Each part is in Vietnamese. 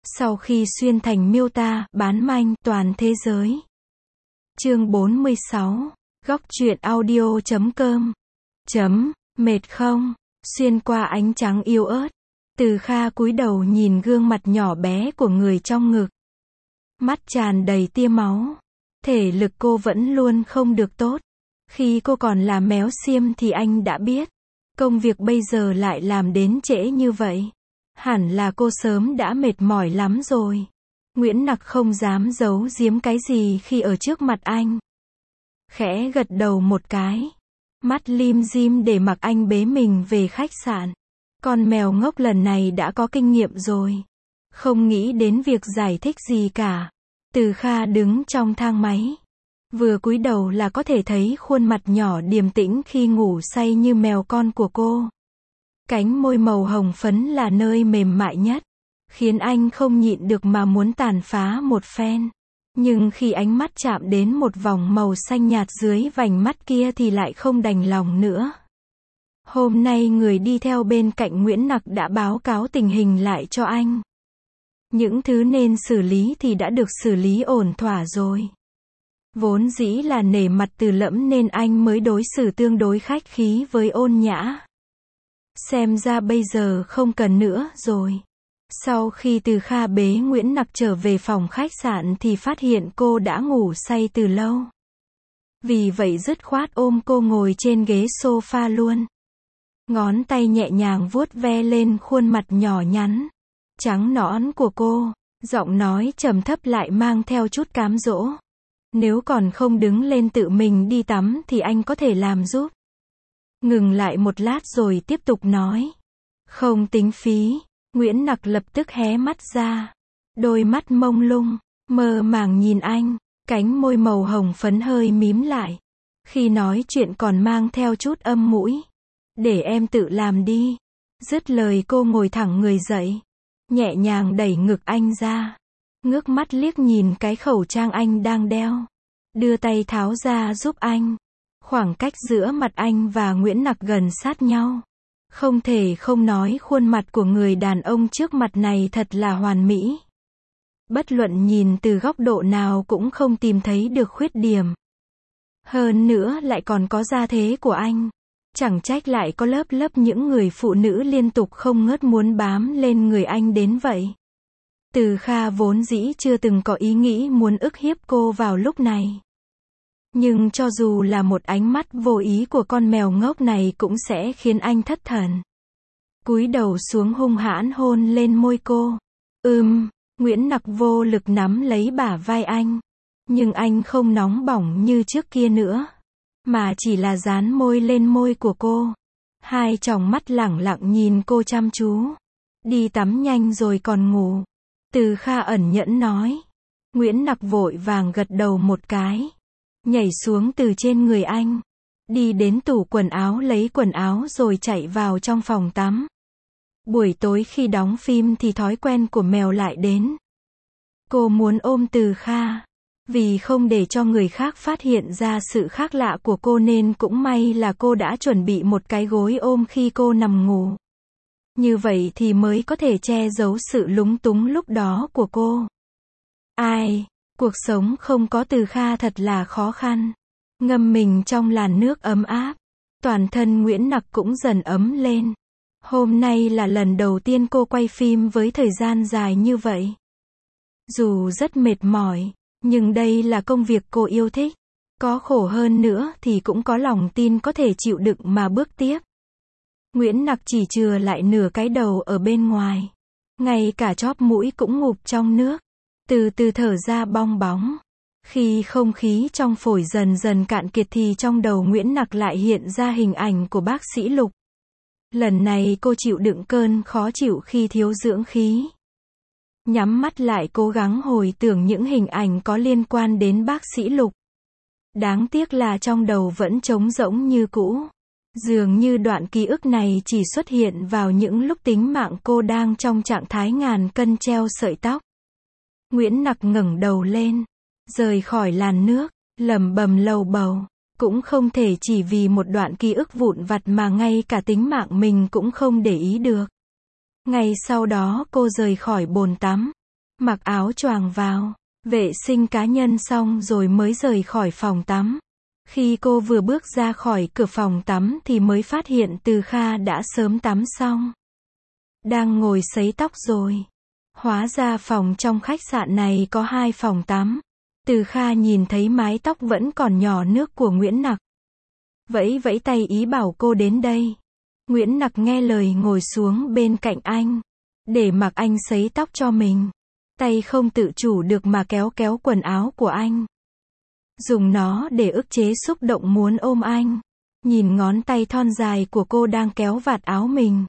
Sau khi xuyên thành miêu tả, bán manh, toàn thế giới. Chương 46. Góc truyện audio.com. Mệt không? Xuyên qua ánh trắng yếu ớt. Từ Kha cúi đầu nhìn gương mặt nhỏ bé của người trong ngực. Mắt tràn đầy tia máu. Thể lực cô vẫn luôn không được tốt. Khi cô còn là méo xiêm thì anh đã biết. Công việc bây giờ lại làm đến trễ như vậy. Hẳn là cô sớm đã mệt mỏi lắm rồi. Nguyễn Nặc không dám giấu giếm cái gì khi ở trước mặt anh. Khẽ gật đầu một cái. Mắt lim dim để mặc anh bế mình về khách sạn. Con mèo ngốc lần này đã có kinh nghiệm rồi. Không nghĩ đến việc giải thích gì cả. Từ Kha đứng trong thang máy. Vừa cúi đầu là có thể thấy khuôn mặt nhỏ điềm tĩnh khi ngủ say như mèo con của cô. Cánh môi màu hồng phấn là nơi mềm mại nhất. Khiến anh không nhịn được mà muốn tàn phá một phen. Nhưng khi ánh mắt chạm đến một vòng màu xanh nhạt dưới vành mắt kia thì lại không đành lòng nữa. Hôm nay người đi theo bên cạnh Nguyễn Nặc đã báo cáo tình hình lại cho anh. Những thứ nên xử lý thì đã được xử lý ổn thỏa rồi. Vốn dĩ là nể mặt Từ Lẫm nên anh mới đối xử tương đối khách khí với Ôn Nhã. Xem ra bây giờ không cần nữa rồi. Sau khi Từ Kha bế Nguyễn Nặc trở về phòng khách sạn thì phát hiện cô đã ngủ say từ lâu. Vì vậy dứt khoát ôm cô ngồi trên ghế sofa luôn. Ngón tay nhẹ nhàng vuốt ve lên khuôn mặt nhỏ nhắn, trắng nõn của cô. Giọng nói trầm thấp lại mang theo chút cám dỗ. Nếu còn không đứng lên tự mình đi tắm thì anh có thể làm giúp. Ngừng lại một lát rồi tiếp tục nói. Không tính phí. Nguyễn Nặc lập tức hé mắt ra. Đôi mắt mông lung, mơ màng nhìn anh. Cánh môi màu hồng phấn hơi mím lại. Khi nói chuyện còn mang theo chút âm mũi. Để em tự làm đi. Dứt lời cô ngồi thẳng người dậy. Nhẹ nhàng đẩy ngực anh ra. Ngước mắt liếc nhìn cái khẩu trang anh đang đeo. Đưa tay tháo ra giúp anh. Khoảng cách giữa mặt anh và Nguyễn Nặc gần sát nhau. Không thể không nói khuôn mặt của người đàn ông trước mặt này thật là hoàn mỹ. Bất luận nhìn từ góc độ nào cũng không tìm thấy được khuyết điểm. Hơn nữa lại còn có gia thế của anh. Chẳng trách lại có lớp lớp những người phụ nữ liên tục không ngớt muốn bám lên người anh đến vậy. Từ Kha vốn dĩ chưa từng có ý nghĩ muốn ức hiếp cô vào lúc này. Nhưng cho dù là một ánh mắt vô ý của con mèo ngốc này cũng sẽ khiến anh thất thần. Cúi đầu xuống hung hãn hôn lên môi cô. Nguyễn Nặc vô lực nắm lấy bả vai anh. Nhưng anh không nóng bỏng như trước kia nữa. Mà chỉ là dán môi lên môi của cô. Hai tròng mắt lẳng lặng nhìn cô chăm chú. Đi tắm nhanh rồi còn ngủ. Từ Kha ẩn nhẫn nói. Nguyễn Nặc vội vàng gật đầu một cái. Nhảy xuống từ trên người anh. Đi đến tủ quần áo lấy quần áo rồi chạy vào trong phòng tắm. Buổi tối khi đóng phim thì thói quen của mèo lại đến. Cô muốn ôm Từ Kha. Vì không để cho người khác phát hiện ra sự khác lạ của cô nên cũng may là cô đã chuẩn bị một cái gối ôm khi cô nằm ngủ. Như vậy thì mới có thể che giấu sự lúng túng lúc đó của cô. Cuộc sống không có Từ Kha thật là khó khăn. Ngâm mình trong làn nước ấm áp. Toàn thân Nguyễn Nặc cũng dần ấm lên. Hôm nay là lần đầu tiên cô quay phim với thời gian dài như vậy. Dù rất mệt mỏi, nhưng đây là công việc cô yêu thích. Có khổ hơn nữa thì cũng có lòng tin có thể chịu đựng mà bước tiếp. Nguyễn Nặc chỉ chừa lại nửa cái đầu ở bên ngoài. Ngay cả chóp mũi cũng ngụp trong nước. Từ từ thở ra bong bóng. Khi không khí trong phổi dần dần cạn kiệt thì trong đầu Nguyễn Nặc lại hiện ra hình ảnh của bác sĩ Lục. Lần này cô chịu đựng cơn khó chịu khi thiếu dưỡng khí. Nhắm mắt lại cố gắng hồi tưởng những hình ảnh có liên quan đến bác sĩ Lục. Đáng tiếc là trong đầu vẫn trống rỗng như cũ. Dường như đoạn ký ức này chỉ xuất hiện vào những lúc tính mạng cô đang trong trạng thái ngàn cân treo sợi tóc. Nguyễn Nặc ngẩng đầu lên, rời khỏi làn nước, lẩm bẩm lầu bầu. Cũng không thể chỉ vì một đoạn ký ức vụn vặt mà ngay cả tính mạng mình cũng không để ý được. Ngay sau đó cô rời khỏi bồn tắm. mặc áo choàng vào, vệ sinh cá nhân xong rồi mới rời khỏi phòng tắm. Khi cô vừa bước ra khỏi cửa phòng tắm thì mới phát hiện Từ Kha đã sớm tắm xong. Đang ngồi sấy tóc rồi. Hóa ra phòng trong khách sạn này có 2 phòng tắm. Từ Kha nhìn thấy mái tóc vẫn còn nhỏ nước của Nguyễn Nặc. Vẫy vẫy tay ý bảo cô đến đây. Nguyễn Nặc nghe lời ngồi xuống bên cạnh anh. Để mặc anh sấy tóc cho mình. Tay không tự chủ được mà kéo kéo quần áo của anh. Dùng nó để ức chế xúc động muốn ôm anh. Nhìn ngón tay thon dài của cô đang kéo vạt áo mình.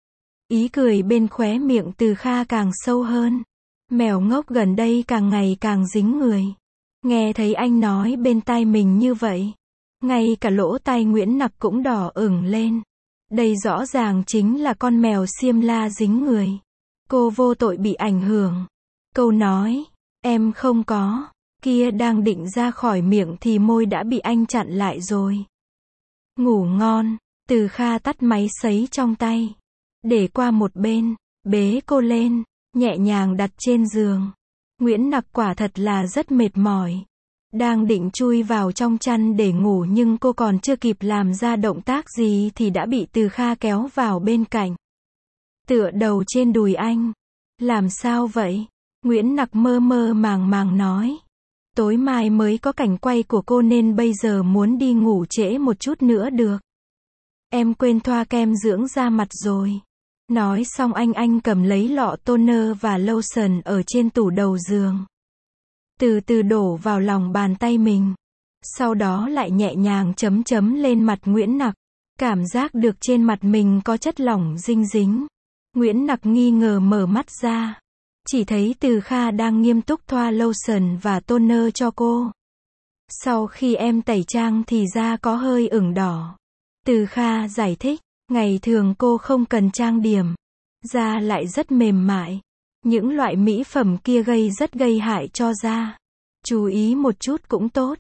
Ý cười bên khóe miệng Từ Kha càng sâu hơn. Mèo ngốc gần đây càng ngày càng dính người. Nghe thấy anh nói bên tai mình như vậy. Ngay cả lỗ tai Nguyễn Nặc cũng đỏ ửng lên. Đây rõ ràng chính là con mèo xiêm la dính người. Cô vô tội bị ảnh hưởng. Câu nói, em không có, kia đang định ra khỏi miệng thì môi đã bị anh chặn lại rồi. Ngủ ngon, Từ Kha tắt máy sấy trong tay. Để qua một bên, bế cô lên, nhẹ nhàng đặt trên giường. Nguyễn Nặc quả thật là rất mệt mỏi. Đang định chui vào trong chăn để ngủ nhưng cô còn chưa kịp làm ra động tác gì thì đã bị Từ Kha kéo vào bên cạnh. Tựa đầu trên đùi anh. Làm sao vậy? Nguyễn Nặc mơ mơ màng màng nói. Tối mai mới có cảnh quay của cô nên bây giờ muốn đi ngủ trễ một chút nữa được. Em quên thoa kem dưỡng da mặt rồi. Nói xong anh cầm lấy lọ toner và lotion ở trên tủ đầu giường. Từ từ đổ vào lòng bàn tay mình. Sau đó lại nhẹ nhàng chấm chấm lên mặt Nguyễn Nặc. Cảm giác được trên mặt mình có chất lỏng dinh dính. Nguyễn Nặc nghi ngờ mở mắt ra. Chỉ thấy Từ Kha đang nghiêm túc thoa lotion và toner cho cô. Sau khi em tẩy trang thì da có hơi ửng đỏ. Từ Kha giải thích, ngày thường cô không cần trang điểm. Da lại rất mềm mại. Những loại mỹ phẩm kia rất gây hại cho da. Chú ý một chút cũng tốt.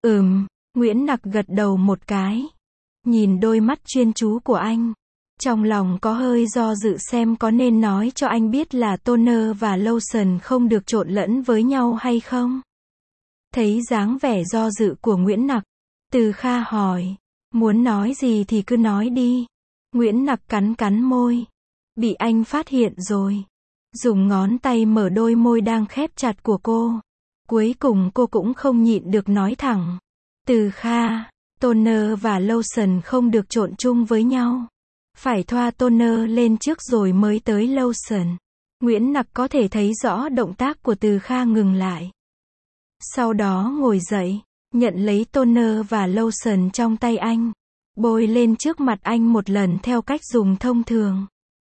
Nguyễn Nặc gật đầu một cái. Nhìn đôi mắt chuyên chú của anh. Trong lòng có hơi do dự xem có nên nói cho anh biết là toner và lotion không được trộn lẫn với nhau hay không. Thấy dáng vẻ do dự của Nguyễn Nặc, Từ Kha hỏi, muốn nói gì thì cứ nói đi. Nguyễn Nặc cắn cắn môi. Bị anh phát hiện rồi. Dùng ngón tay mở đôi môi đang khép chặt của cô. Cuối cùng cô cũng không nhịn được nói thẳng. Từ Kha, toner và lotion không được trộn chung với nhau. Phải thoa toner lên trước rồi mới tới lotion. Nguyễn Nặc có thể thấy rõ động tác của Từ Kha ngừng lại. Sau đó ngồi dậy, nhận lấy toner và lotion trong tay anh. Bôi lên trước mặt anh một lần theo cách dùng thông thường.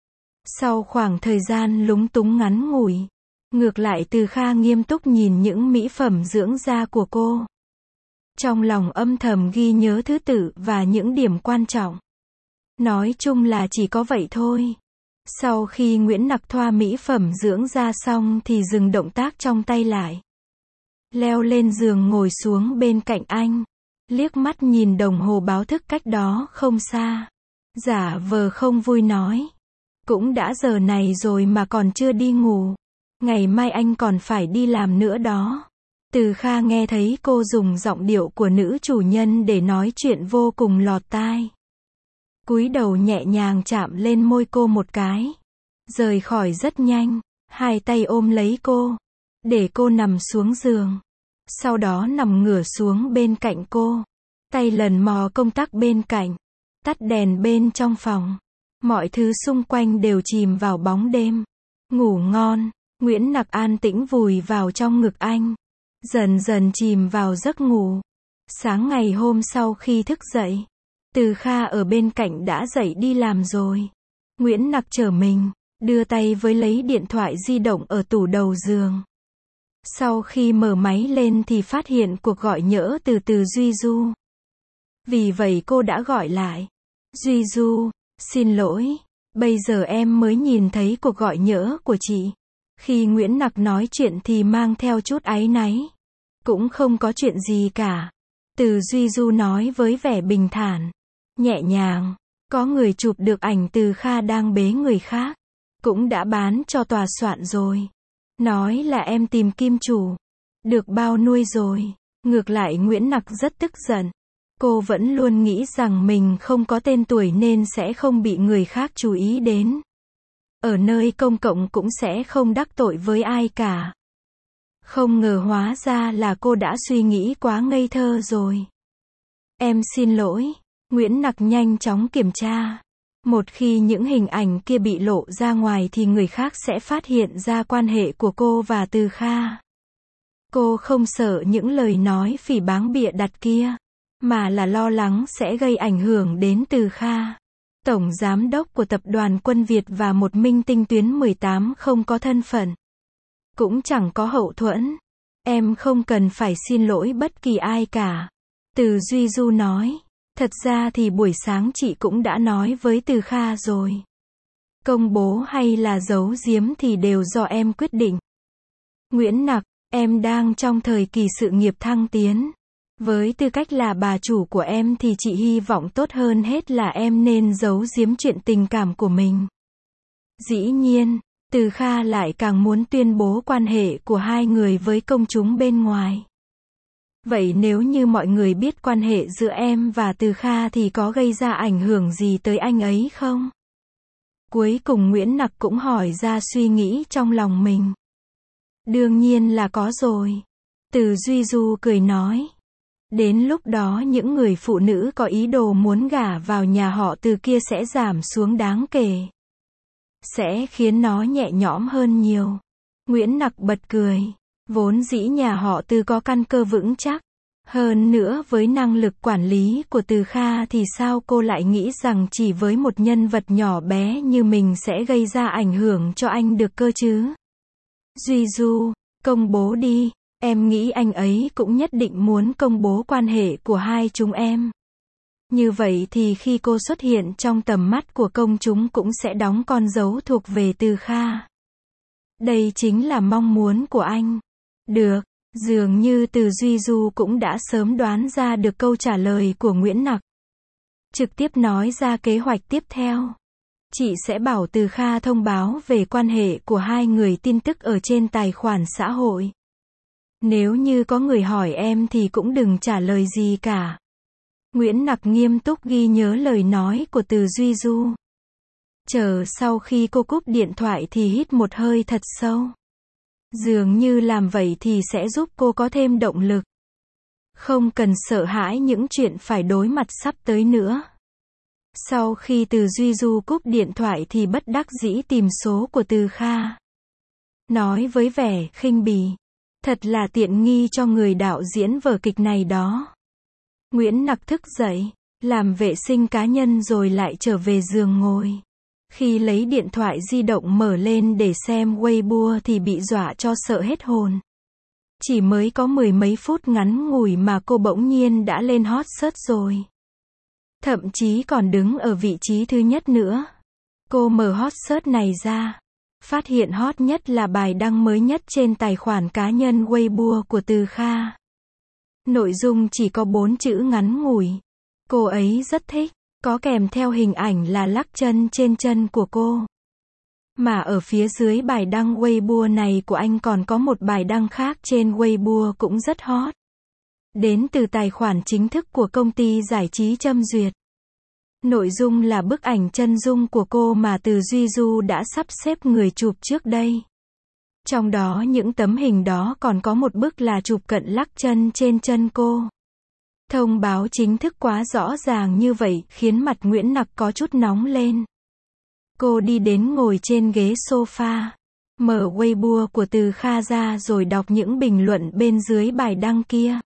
Sau khoảng thời gian lúng túng ngắn ngủi, ngược lại Từ Kha nghiêm túc nhìn những mỹ phẩm dưỡng da của cô. Trong lòng âm thầm ghi nhớ thứ tự và những điểm quan trọng. Nói chung là chỉ có vậy thôi. Sau khi Nguyễn Nặc thoa mỹ phẩm dưỡng da xong thì dừng động tác trong tay lại. Leo lên giường ngồi xuống bên cạnh anh. Liếc mắt nhìn đồng hồ báo thức cách đó không xa. Giả vờ không vui nói. Cũng đã giờ này rồi mà còn chưa đi ngủ. Ngày mai anh còn phải đi làm nữa đó. Từ Kha nghe thấy cô dùng giọng điệu của nữ chủ nhân để nói chuyện vô cùng lọt tai. Cúi đầu nhẹ nhàng chạm lên môi cô một cái. Rời khỏi rất nhanh. Hai tay ôm lấy cô. Để cô nằm xuống giường. Sau đó nằm ngửa xuống bên cạnh cô. Tay lần mò công tắc bên cạnh. Tắt đèn bên trong phòng. Mọi thứ xung quanh đều chìm vào bóng đêm. Ngủ ngon. Nguyễn Nặc an tĩnh vùi vào trong ngực anh. Dần dần chìm vào giấc ngủ. Sáng ngày hôm sau khi thức dậy, Từ Kha ở bên cạnh đã dậy đi làm rồi. Nguyễn Nặc trở mình, đưa tay với lấy điện thoại di động ở tủ đầu giường. Sau khi mở máy lên thì phát hiện cuộc gọi nhỡ từ Duy Du. Vì vậy cô đã gọi lại. Duy Du, xin lỗi, bây giờ em mới nhìn thấy cuộc gọi nhỡ của chị. Khi Nguyễn Nặc nói chuyện thì mang theo chút áy náy. Cũng không có chuyện gì cả. Từ Duy Du nói với vẻ bình thản, nhẹ nhàng. Có người chụp được ảnh Từ Kha đang bế người khác. Cũng đã bán cho tòa soạn rồi. Nói là em tìm kim chủ. Được bao nuôi rồi. Ngược lại Nguyễn Nặc rất tức giận. Cô vẫn luôn nghĩ rằng mình không có tên tuổi nên sẽ không bị người khác chú ý đến. Ở nơi công cộng cũng sẽ không đắc tội với ai cả. Không ngờ hóa ra là cô đã suy nghĩ quá ngây thơ rồi. Em xin lỗi. Nguyễn Nặc nhanh chóng kiểm tra. Một khi những hình ảnh kia bị lộ ra ngoài thì người khác sẽ phát hiện ra quan hệ của cô và Từ Kha. Cô không sợ những lời nói phỉ báng bịa đặt kia, mà là lo lắng sẽ gây ảnh hưởng đến Từ Kha. Tổng giám đốc của tập đoàn Quân Việt và một minh tinh tuyến 18 không có thân phận. Cũng chẳng có hậu thuẫn. Em không cần phải xin lỗi bất kỳ ai cả. Từ Duy Du nói. Thật ra thì buổi sáng chị cũng đã nói với Từ Kha rồi. Công bố hay là giấu giếm thì đều do em quyết định. Nguyễn Nặc, em đang trong thời kỳ sự nghiệp thăng tiến. Với tư cách là bà chủ của em thì chị hy vọng tốt hơn hết là em nên giấu giếm chuyện tình cảm của mình. Dĩ nhiên, Từ Kha lại càng muốn tuyên bố quan hệ của hai người với công chúng bên ngoài. Vậy nếu như mọi người biết quan hệ giữa em và Từ Kha thì có gây ra ảnh hưởng gì tới anh ấy không? Cuối cùng Nguyễn Nặc cũng hỏi ra suy nghĩ trong lòng mình. Đương nhiên là có rồi. Từ Duy Du cười nói. Đến lúc đó những người phụ nữ có ý đồ muốn gả vào nhà họ Từ kia sẽ giảm xuống đáng kể. Sẽ khiến nó nhẹ nhõm hơn nhiều. Nguyễn Nặc bật cười. Vốn dĩ nhà họ Từ có căn cơ vững chắc. Hơn nữa với năng lực quản lý của Từ Kha thì sao cô lại nghĩ rằng chỉ với một nhân vật nhỏ bé như mình sẽ gây ra ảnh hưởng cho anh được cơ chứ? Duy Du, công bố đi. Em nghĩ anh ấy cũng nhất định muốn công bố quan hệ của hai chúng em. Như vậy thì khi cô xuất hiện trong tầm mắt của công chúng cũng sẽ đóng con dấu thuộc về Từ Kha. Đây chính là mong muốn của anh. Được, dường như Từ Duy Du cũng đã sớm đoán ra được câu trả lời của Nguyễn Nặc. Trực tiếp nói ra kế hoạch tiếp theo. Chị sẽ bảo Từ Kha thông báo về quan hệ của hai người tin tức ở trên tài khoản xã hội. Nếu như có người hỏi em thì cũng đừng trả lời gì cả. Nguyễn Nặc nghiêm túc ghi nhớ lời nói của Từ Duy Du. Chờ sau khi cô cúp điện thoại thì hít một hơi thật sâu. Dường như làm vậy thì sẽ giúp cô có thêm động lực. Không cần sợ hãi những chuyện phải đối mặt sắp tới nữa. Sau khi Từ Duy Du cúp điện thoại thì bất đắc dĩ tìm số của Từ Kha. Nói với vẻ khinh bỉ. Thật là tiện nghi cho người đạo diễn vở kịch này đó. Nguyễn Nặc thức dậy, làm vệ sinh cá nhân rồi lại trở về giường ngồi. Khi lấy điện thoại di động mở lên để xem Weibo thì bị dọa cho sợ hết hồn. Chỉ mới có mười mấy phút ngắn ngủi mà cô bỗng nhiên đã lên hot search rồi. Thậm chí còn đứng ở vị trí thứ nhất nữa. Cô mở hot search này ra. Phát hiện hot nhất là bài đăng mới nhất trên tài khoản cá nhân Weibo của Từ Kha. Nội dung chỉ có 4 chữ ngắn ngủi. Cô ấy rất thích, có kèm theo hình ảnh là lắc chân trên chân của cô. Mà ở phía dưới bài đăng Weibo này của anh còn có một bài đăng khác trên Weibo cũng rất hot. Đến từ tài khoản chính thức của công ty giải trí Châm Duyệt. Nội dung là bức ảnh chân dung của cô mà Từ Duy Du đã sắp xếp người chụp trước đây. Trong đó những tấm hình đó còn có một bức là chụp cận lắc chân trên chân cô. Thông báo chính thức quá rõ ràng như vậy khiến mặt Nguyễn Nặc có chút nóng lên. Cô đi đến ngồi trên ghế sofa, mở Weibo của Từ Kha ra rồi đọc những bình luận bên dưới bài đăng kia.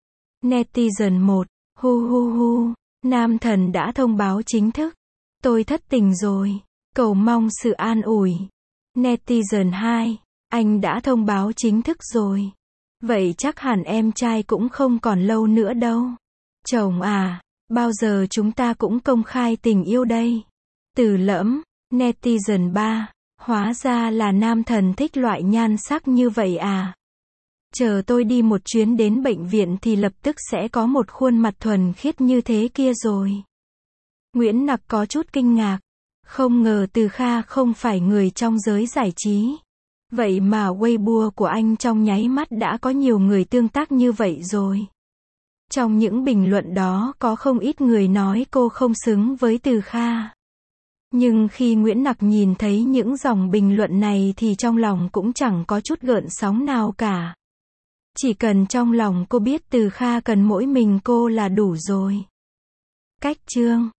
Netizen 1, hu hu hu, nam thần đã thông báo chính thức. Tôi thất tình rồi, cầu mong sự an ủi. Netizen 2, anh đã thông báo chính thức rồi. Vậy chắc hẳn em trai cũng không còn lâu nữa đâu. Chồng à, bao giờ chúng ta cũng công khai tình yêu đây? Từ Lẫm, Netizen 3, hóa ra là nam thần thích loại nhan sắc như vậy à? Chờ tôi đi một chuyến đến bệnh viện thì lập tức sẽ có một khuôn mặt thuần khiết như thế kia rồi. Nguyễn Nặc có chút kinh ngạc. Không ngờ Từ Kha không phải người trong giới giải trí. Vậy mà Weibo của anh trong nháy mắt đã có nhiều người tương tác như vậy rồi. Trong những bình luận đó có không ít người nói cô không xứng với Từ Kha. Nhưng khi Nguyễn Nặc nhìn thấy những dòng bình luận này thì trong lòng cũng chẳng có chút gợn sóng nào cả. Chỉ cần trong lòng cô biết Từ Kha cần mỗi mình cô là đủ rồi. Cách chương